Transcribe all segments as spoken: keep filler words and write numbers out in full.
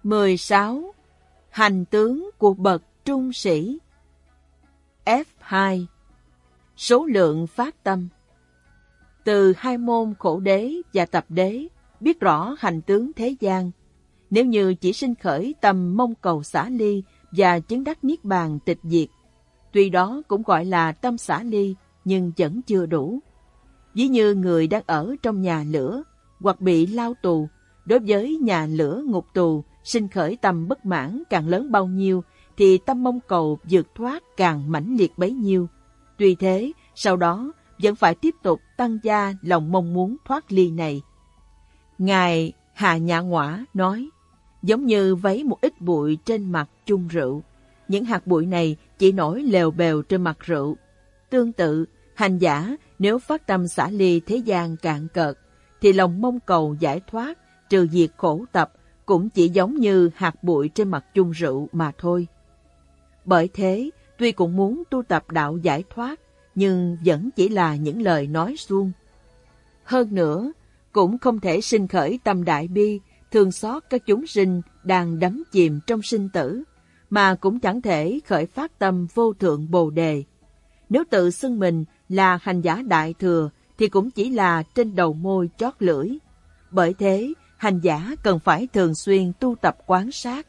mười sáu. Hành tướng của bậc trung sĩ. F hai. Số lượng phát tâm. Từ hai môn khổ đế và tập đế biết rõ hành tướng thế gian. Nếu như chỉ sinh khởi tâm mong cầu xả ly và chứng đắc niết bàn tịch diệt, tuy đó cũng gọi là tâm xả ly nhưng vẫn chưa đủ. Ví như người đang ở trong nhà lửa hoặc bị lao tù, đối với nhà lửa ngục tù, sinh khởi tâm bất mãn càng lớn bao nhiêu thì tâm mong cầu vượt thoát càng mãnh liệt bấy nhiêu. Tuy thế, sau đó vẫn phải tiếp tục tăng gia lòng mong muốn thoát ly này. Ngài Hà Nhã Ngoã nói, giống như vấy một ít bụi trên mặt chung rượu. Những hạt bụi này chỉ nổi lèo bèo trên mặt rượu. Tương tự, hành giả nếu phát tâm xả ly thế gian cạn cợt, thì lòng mong cầu giải thoát, trừ diệt khổ tập cũng chỉ giống như hạt bụi trên mặt chung rượu mà thôi. Bởi thế, tuy cũng muốn tu tập đạo giải thoát, nhưng vẫn chỉ là những lời nói suông. Hơn nữa, cũng không thể sinh khởi tâm đại bi, thương xót các chúng sinh đang đắm chìm trong sinh tử, mà cũng chẳng thể khởi phát tâm vô thượng bồ đề. Nếu tự xưng mình là hành giả đại thừa, thì cũng chỉ là trên đầu môi chót lưỡi. Bởi thế, hành giả cần phải thường xuyên tu tập quán sát.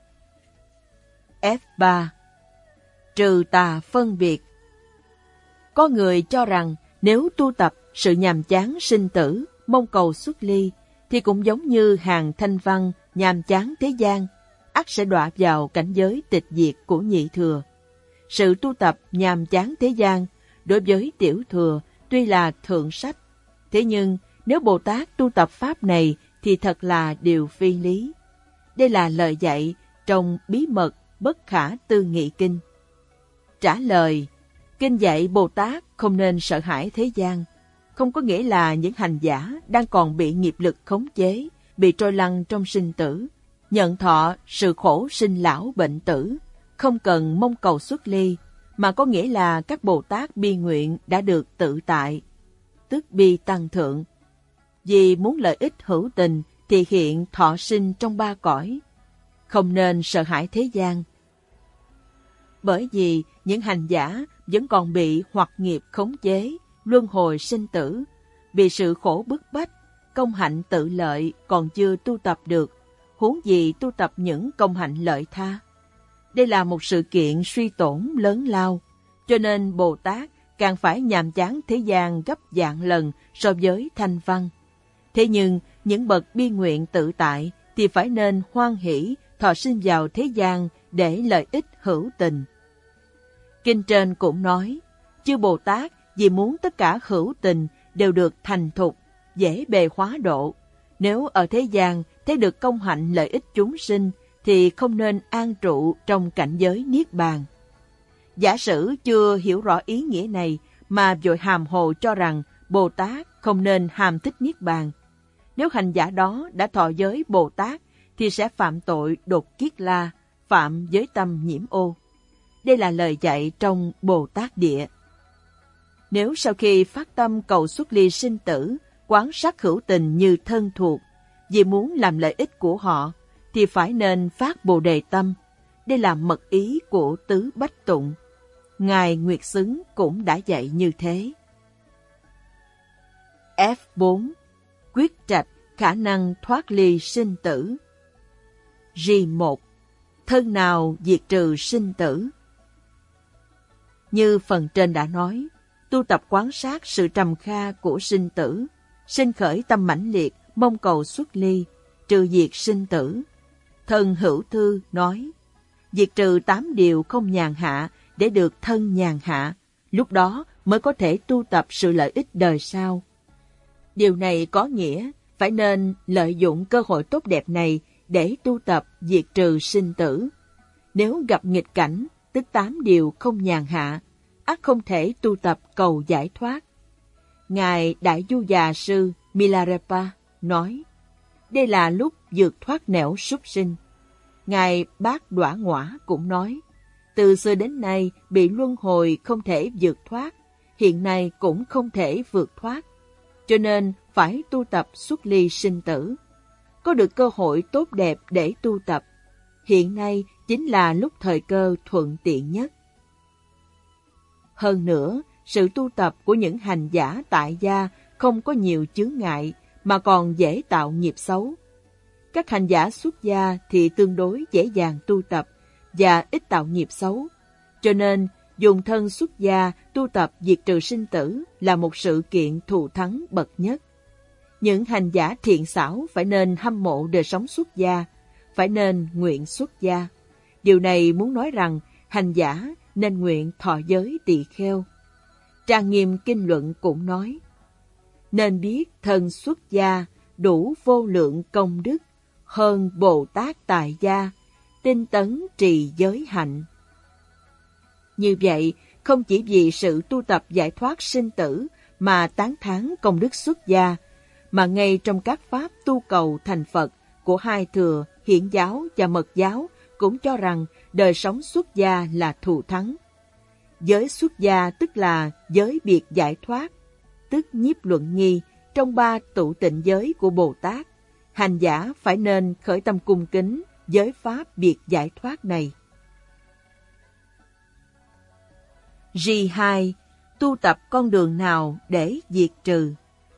F ba. Trừ tà phân biệt. Có người cho rằng nếu tu tập sự nhàm chán sinh tử, mong cầu xuất ly, thì cũng giống như hàng thanh văn nhàm chán thế gian, ắt sẽ đọa vào cảnh giới tịch diệt của nhị thừa. Sự tu tập nhàm chán thế gian đối với tiểu thừa tuy là thượng sách, thế nhưng nếu Bồ Tát tu tập pháp này thì thật là điều phi lý. Đây là lời dạy trong Bí mật Bất Khả Tư Nghị Kinh. Trả lời, Kinh dạy Bồ Tát không nên sợ hãi thế gian, không có nghĩa là những hành giả đang còn bị nghiệp lực khống chế, bị trôi lăn trong sinh tử, nhận thọ sự khổ sinh lão bệnh tử, không cần mong cầu xuất ly, mà có nghĩa là các Bồ Tát bi nguyện đã được tự tại, tức bi tăng thượng. Vì muốn lợi ích hữu tình thì hiện thọ sinh trong ba cõi, không nên sợ hãi thế gian. Bởi vì những hành giả vẫn còn bị hoặc nghiệp khống chế, luân hồi sinh tử, vì sự khổ bức bách, công hạnh tự lợi còn chưa tu tập được, huống gì tu tập những công hạnh lợi tha. Đây là một sự kiện suy tổn lớn lao, cho nên Bồ Tát càng phải nhàm chán thế gian gấp vạn lần so với thanh văn. Thế nhưng những bậc bi nguyện tự tại thì phải nên hoan hỷ thọ sinh vào thế gian để lợi ích hữu tình. Kinh trên cũng nói, chư Bồ Tát vì muốn tất cả hữu tình đều được thành thục, dễ bề hóa độ. Nếu ở thế gian thấy được công hạnh lợi ích chúng sinh, thì không nên an trụ trong cảnh giới niết bàn. Giả sử chưa hiểu rõ ý nghĩa này mà vội hàm hồ cho rằng Bồ Tát không nên hàm thích niết bàn. Nếu hành giả đó đã thọ giới Bồ Tát thì sẽ phạm tội đột kiết la, phạm giới tâm nhiễm ô. Đây là lời dạy trong Bồ Tát Địa. Nếu sau khi phát tâm cầu xuất ly sinh tử, quán sát hữu tình như thân thuộc, vì muốn làm lợi ích của họ, thì phải nên phát Bồ Đề tâm. Đây là mật ý của Tứ Bách Tụng. Ngài Nguyệt Xứng cũng đã dạy như thế. F bốn. Quyết trạch khả năng thoát ly sinh tử. G một. Thân nào diệt trừ sinh tử. Như phần trên đã nói, tu tập quán sát sự trầm kha của sinh tử, sinh khởi tâm mãnh liệt, mong cầu xuất ly, trừ diệt sinh tử. Thân Hữu Thư nói, diệt trừ tám điều không nhàn hạ để được thân nhàn hạ, lúc đó mới có thể tu tập sự lợi ích đời sau. Điều này có nghĩa phải nên lợi dụng cơ hội tốt đẹp này để tu tập diệt trừ sinh tử. Nếu gặp nghịch cảnh, tức tám điều không nhàn hạ, ắt không thể tu tập cầu giải thoát. Ngài Đại Du Già Sư Milarepa nói, đây là lúc vượt thoát nẻo súc sinh. Ngài Bát Đoả Ngoã cũng nói, từ xưa đến nay bị luân hồi không thể vượt thoát, hiện nay cũng không thể vượt thoát, cho nên phải tu tập xuất ly sinh tử. Có được cơ hội tốt đẹp để tu tập, hiện nay chính là lúc thời cơ thuận tiện nhất. Hơn nữa, sự tu tập của những hành giả tại gia không có nhiều chướng ngại mà còn dễ tạo nghiệp xấu. Các hành giả xuất gia thì tương đối dễ dàng tu tập và ít tạo nghiệp xấu, cho nên dùng thân xuất gia tu tập diệt trừ sinh tử là một sự kiện thù thắng bậc nhất. Những hành giả thiện xảo phải nên hâm mộ đời sống xuất gia, phải nên nguyện xuất gia. Điều này muốn nói rằng hành giả nên nguyện thọ giới tỳ kheo. Trang Nghiêm Kinh Luận cũng nói, nên biết thân xuất gia đủ vô lượng công đức, hơn Bồ Tát tại gia, tinh tấn trì giới hạnh. Như vậy, không chỉ vì sự tu tập giải thoát sinh tử mà tán thán công đức xuất gia, mà ngay trong các pháp tu cầu thành Phật của Hai Thừa, Hiển giáo và Mật giáo cũng cho rằng đời sống xuất gia là thù thắng. Giới xuất gia tức là giới biệt giải thoát, tức nhiếp luận nghi trong ba tụ tịnh giới của Bồ Tát. Hành giả phải nên khởi tâm cung kính giới pháp biệt giải thoát này. G hai. Tu tập con đường nào để diệt trừ?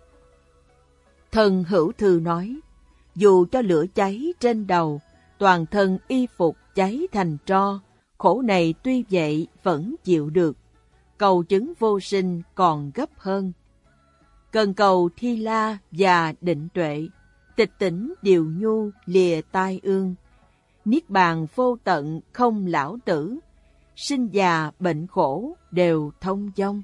Thần Hữu Thư nói, dù cho lửa cháy trên đầu, toàn thân y phục cháy thành tro, khổ này tuy vậy vẫn chịu được, cầu chứng vô sinh còn gấp hơn. Cần cầu Thi La và Định Tuệ, tịch tỉnh điều nhu lìa tai ương, niết bàn vô tận không lão tử, sinh già bệnh khổ đều thông dong.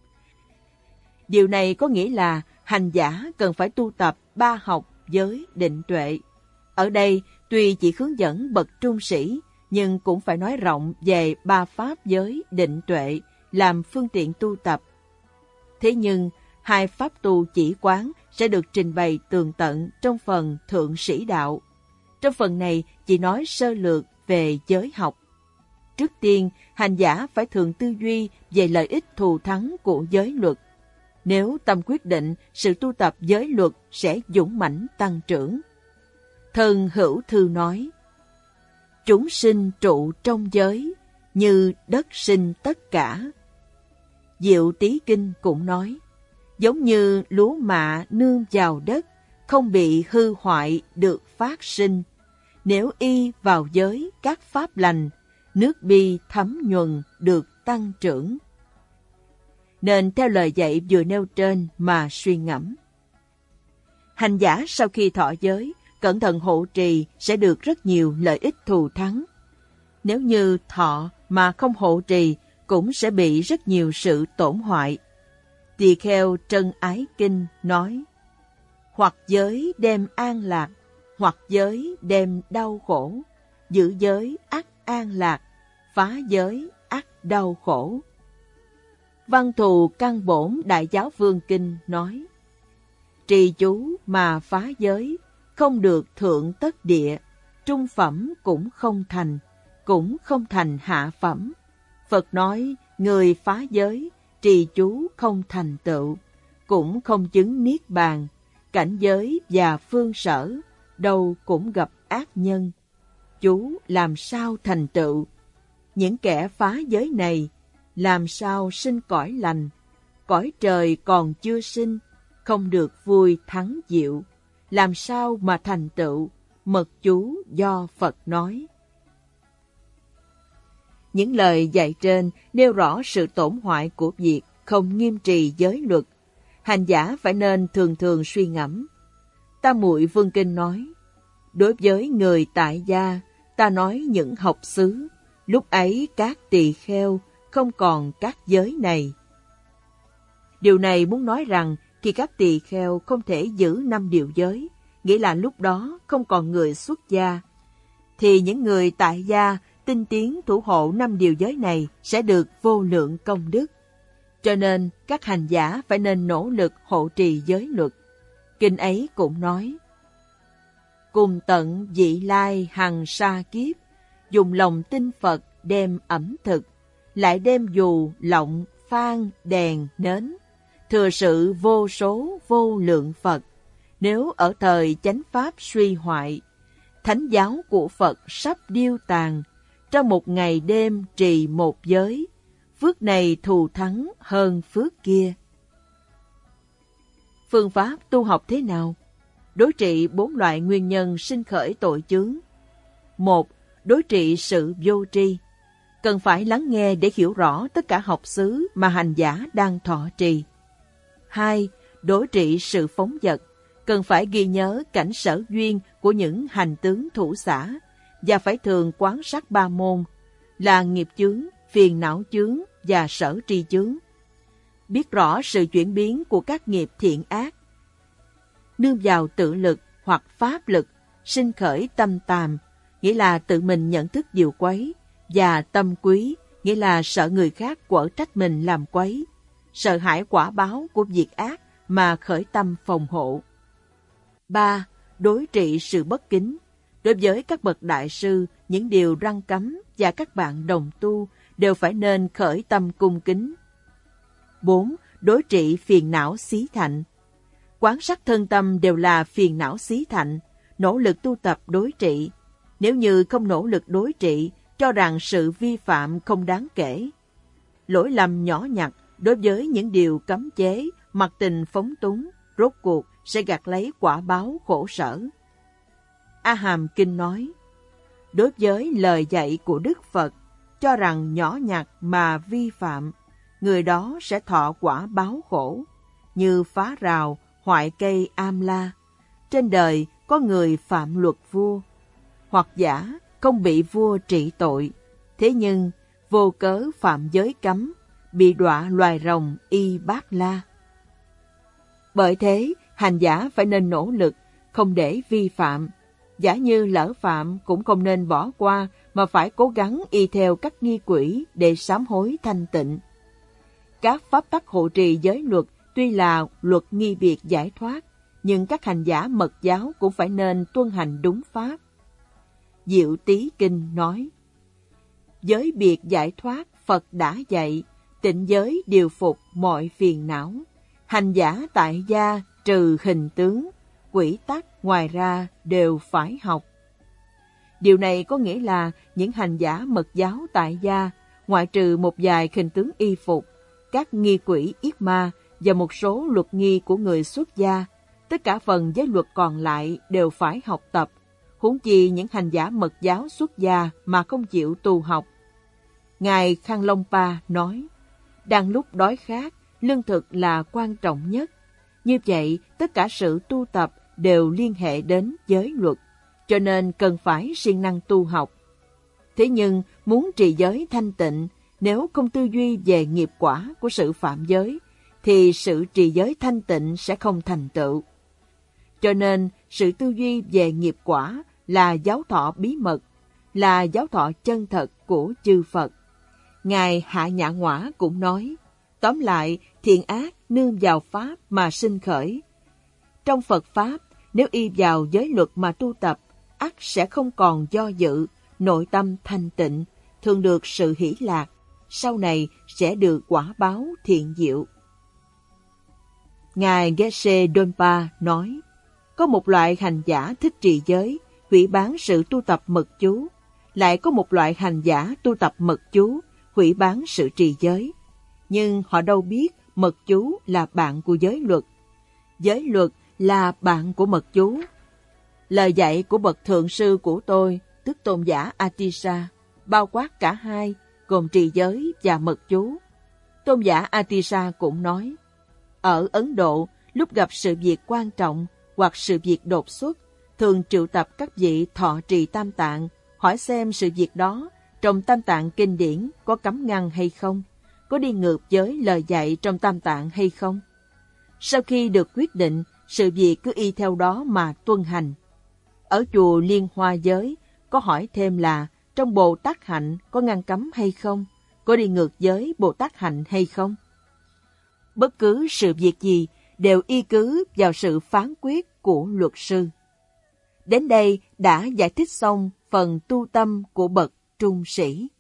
Điều này có nghĩa là hành giả cần phải tu tập ba học giới định tuệ. Ở đây tuy chỉ hướng dẫn bậc trung sĩ, nhưng cũng phải nói rộng về ba pháp giới định tuệ làm phương tiện tu tập. Thế nhưng, hai pháp tu chỉ quán sẽ được trình bày tường tận trong phần Thượng Sĩ Đạo. Trong phần này chỉ nói sơ lược về giới học. Trước tiên, hành giả phải thường tư duy về lợi ích thù thắng của giới luật. Nếu tâm quyết định, sự tu tập giới luật sẽ dũng mãnh tăng trưởng. Thần Hữu Thư nói, chúng sinh trụ trong giới, như đất sinh tất cả. Diệu Tí Kinh cũng nói, giống như lúa mạ nương vào đất, không bị hư hoại được phát sinh. Nếu y vào giới các pháp lành, nước bi thấm nhuần được tăng trưởng. Nên theo lời dạy vừa nêu trên mà suy ngẫm. Hành giả sau khi thọ giới, cẩn thận hộ trì sẽ được rất nhiều lợi ích thù thắng. Nếu như thọ mà không hộ trì, cũng sẽ bị rất nhiều sự tổn hoại. Tỳ Kheo Trân Ái Kinh nói, hoặc giới đem an lạc, hoặc giới đem đau khổ, giữ giới ắt an lạc, phá giới ắt đau khổ. Văn Thù Căn Bổn Đại Giáo Vương Kinh nói, trì chú mà phá giới, không được thượng tất địa, trung phẩm cũng không thành, cũng không thành hạ phẩm. Phật nói, người phá giới, trì chú không thành tựu, cũng không chứng niết bàn, cảnh giới và phương sở, đâu cũng gặp ác nhân. Chú làm sao thành tựu? Những kẻ phá giới này, làm sao sinh cõi lành? Cõi trời còn chưa sinh, không được vui thắng diệu, làm sao mà thành tựu? Mật chú do Phật nói. Những lời dạy trên nêu rõ sự tổn hoại của việc không nghiêm trì giới luật. Hành giả phải nên thường thường suy ngẫm. Tam Muội Vương Kinh nói, đối với người tại gia, ta nói những học xứ, lúc ấy các tỳ kheo không còn các giới này. Điều này muốn nói rằng khi các tỳ kheo không thể giữ năm điều giới, nghĩa là lúc đó không còn người xuất gia, thì những người tại gia tinh tiến thủ hộ năm điều giới này sẽ được vô lượng công đức. Cho nên các hành giả phải nên nỗ lực hộ trì giới luật. Kinh ấy cũng nói, cùng tận vị lai hằng sa kiếp, dùng lòng tin Phật đem ẩm thực, lại đem dù, lọng, phan, đèn, nến, thừa sự vô số vô lượng Phật. Nếu ở thời chánh pháp suy hoại, thánh giáo của Phật sắp điêu tàn, trong một ngày đêm trì một giới, phước này thù thắng hơn phước kia. Phương pháp tu học thế nào? Đối trị bốn loại nguyên nhân sinh khởi tội chướng. Một, đối trị sự vô tri. Cần phải lắng nghe để hiểu rõ tất cả học xứ mà hành giả đang thọ trì. Hai, đối trị sự phóng dật. Cần phải ghi nhớ cảnh sở duyên của những hành tướng thủ xã và phải thường quán sát ba môn là nghiệp chướng, phiền não chướng và sở tri chướng. Biết rõ sự chuyển biến của các nghiệp thiện ác. Nương vào tự lực hoặc pháp lực, sinh khởi tâm tàm, nghĩa là tự mình nhận thức điều quấy, và tâm quý, nghĩa là sợ người khác quở trách mình làm quấy, sợ hãi quả báo của việc ác mà khởi tâm phòng hộ. Ba, đối trị sự bất kính. Đối với các bậc đại sư, những điều răn cấm và các bạn đồng tu đều phải nên khởi tâm cung kính. Bốn, đối trị phiền não xí thạnh. Quán sát thân tâm đều là phiền não xí thạnh, nỗ lực tu tập đối trị. Nếu như không nỗ lực đối trị, cho rằng sự vi phạm không đáng kể. Lỗi lầm nhỏ nhặt đối với những điều cấm chế, mặc tình phóng túng, rốt cuộc sẽ gặt lấy quả báo khổ sở. A Hàm Kinh nói, đối với lời dạy của Đức Phật, cho rằng nhỏ nhặt mà vi phạm, người đó sẽ thọ quả báo khổ, như phá rào, hoại cây am la. Trên đời có người phạm luật vua, hoặc giả không bị vua trị tội, thế nhưng vô cớ phạm giới cấm, bị đọa loài rồng y bát la. Bởi thế, hành giả phải nên nỗ lực, không để vi phạm. Giả như lỡ phạm cũng không nên bỏ qua, mà phải cố gắng y theo các nghi quỹ để sám hối thanh tịnh. Các pháp tắc hộ trì giới luật tuy là luật nghi biệt giải thoát, nhưng các hành giả mật giáo cũng phải nên tuân hành đúng pháp. Diệu Tí Kinh nói, giới biệt giải thoát Phật đã dạy, tịnh giới điều phục mọi phiền não. Hành giả tại gia trừ hình tướng, quỹ tắc ngoài ra đều phải học. Điều này có nghĩa là những hành giả mật giáo tại gia, ngoại trừ một vài hình tướng y phục, các nghi quỹ yết ma và một số luật nghi của người xuất gia, tất cả phần giới luật còn lại đều phải học tập. Huống chi những hành giả mật giáo xuất gia mà không chịu tu học. Ngài Khang Long Pa nói, đang lúc đói khát, lương thực là quan trọng nhất. Như vậy, tất cả sự tu tập đều liên hệ đến giới luật, cho nên cần phải siêng năng tu học. Thế nhưng, muốn trì giới thanh tịnh, nếu không tư duy về nghiệp quả của sự phạm giới, thì sự trì giới thanh tịnh sẽ không thành tựu. Cho nên, sự tư duy về nghiệp quả là giáo thọ bí mật, là giáo thọ chân thật của chư Phật. Ngài Hạ Nhã Ngoã cũng nói, tóm lại, thiện ác nương vào Pháp mà sinh khởi. Trong Phật Pháp, nếu y vào giới luật mà tu tập, ắt sẽ không còn do dự, nội tâm thanh tịnh, thường được sự hỷ lạc, sau này sẽ được quả báo thiện diệu. Ngài Geshe Donpa nói, có một loại hành giả thích trì giới, hủy bán sự tu tập mật chú, lại có một loại hành giả tu tập mật chú, hủy bán sự trì giới. Nhưng họ đâu biết mật chú là bạn của giới luật. Giới luật là bạn của mật chú. Lời dạy của bậc thượng sư của tôi, tức tôn giả Atisa, bao quát cả hai, gồm trì giới và mật chú. Tôn giả Atisa cũng nói, ở Ấn Độ, lúc gặp sự việc quan trọng hoặc sự việc đột xuất, thường triệu tập các vị thọ trì tam tạng, hỏi xem sự việc đó trong tam tạng kinh điển có cấm ngăn hay không, có đi ngược với lời dạy trong tam tạng hay không. Sau khi được quyết định, sự việc cứ y theo đó mà tuân hành. Ở chùa Liên Hoa Giới, có hỏi thêm là trong Bồ Tát hạnh có ngăn cấm hay không, có đi ngược với Bồ Tát hạnh hay không. Bất cứ sự việc gì đều y cứ vào sự phán quyết của luật sư. Đến đây đã giải thích xong phần tu tâm của bậc trung sĩ.